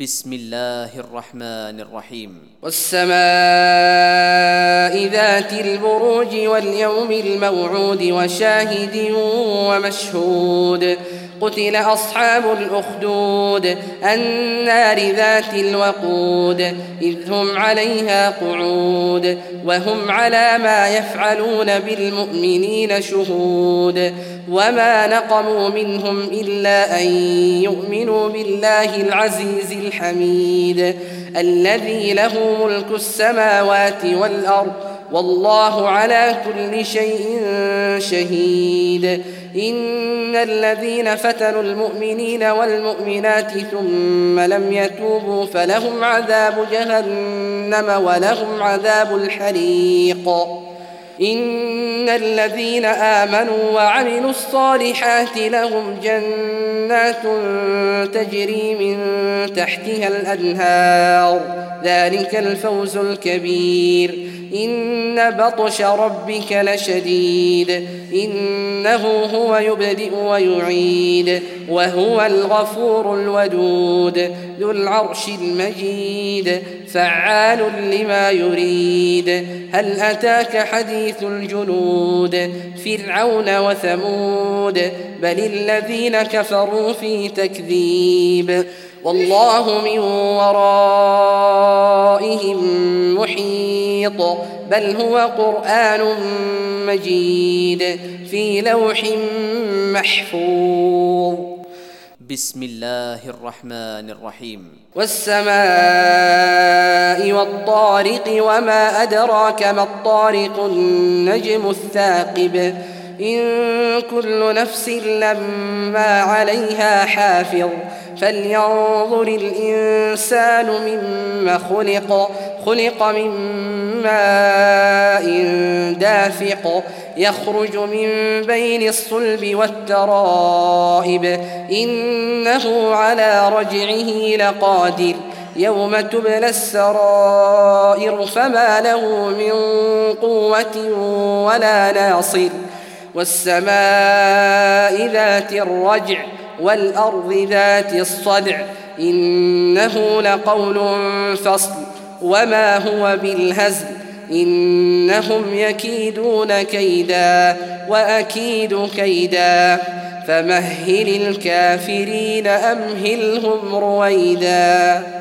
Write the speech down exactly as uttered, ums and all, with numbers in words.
بسم الله الرحمن الرحيم. والسماء ذات البروج واليوم الموعود وشاهد ومشهود. قتل أصحاب الأخدود النار ذات الوقود إذ هم عليها قعود وهم على ما يفعلون بالمؤمنين شهود. وما نقموا منهم إلا أن يؤمنوا بالله العزيز الحميد الذي له ملك السماوات والأرض والله على كل شيء شهيد. إن الذين فتنوا المؤمنين والمؤمنات ثم لم يتوبوا فلهم عذاب جهنم ولهم عذاب الحريق. إن الذين آمنوا وعملوا الصالحات لهم جنات تجري من تحتها الأنهار ذلك الفوز الكبير. إن بطش ربك لشديد إنه هو يبدئ ويعيد وهو الغفور الودود ذو العرش المجيد فعال لما يريد. هل أتاك حديث الجنود فرعون وثمود بل الذين كفروا في تكذيب والله من ورائهم محيط بل هو قرآن مجيد في لوح محفوظ. بسم الله الرحمن الرحيم. والسماء والطارق وما أدراك ما الطارق النجم الثاقب إن كل نفس لما عليها حافظ فلينظر الإنسان مما خلق خلق من ماء دافق يخرج من بين الصلب والترائب إنه على رجعه لقادر يوم تبلى السرائر فما له من قوة ولا ناصر. والسماء ذات الرجع والأرض ذات الصدع إنه لقول فصل وما هو بالهزل إنهم يكيدون كيدا وأكيد كيدا فمهل الكافرين أمهلهم رويدا.